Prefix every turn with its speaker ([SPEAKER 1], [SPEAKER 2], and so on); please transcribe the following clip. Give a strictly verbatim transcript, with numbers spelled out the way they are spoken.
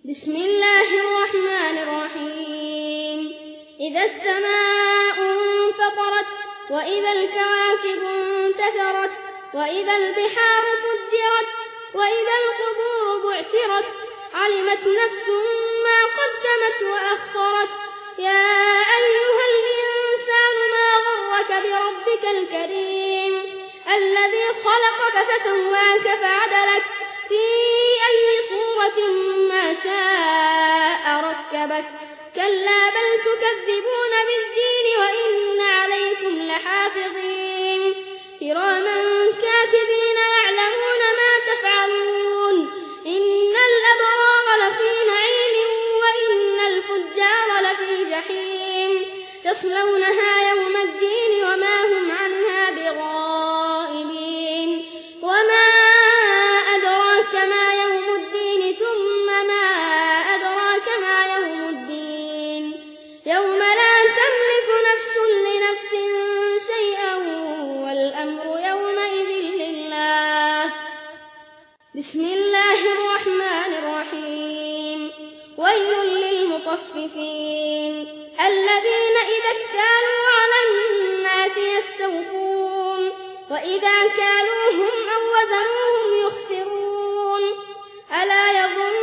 [SPEAKER 1] بسم الله الرحمن الرحيم إذا السماء انفطرت وإذا الكواكب انتثرت وإذا البحار فجرت وإذا القبور بعثرت علمت نفس ما قدمت وأخرت يا أيها الإنسان ما غرك بربك الكريم الذي خلقك فسواك فعدلك في أي صورة ما شاء ركبك كلا بل تكذبون بالدين وإن عليكم لحافظين كراما كاتبين يعلمون ما تفعلون إن الأبرار لفي نعيم وإن الفجار لفي جحيم يصلونها يوم الدين وما هم عنها بغائبين وما أدراك ما يوم الدين ثم ما أدراك ما يوم الدين يوم لا تملك نفس لنفس شيئا والأمر يومئذ لله بسم الله الرحمن الرحيم ويل للمطففين الذين إذا اكتالوا على الناس يستوفون وإذا كالوهم أو وزنوهم يخسرون ألا يظن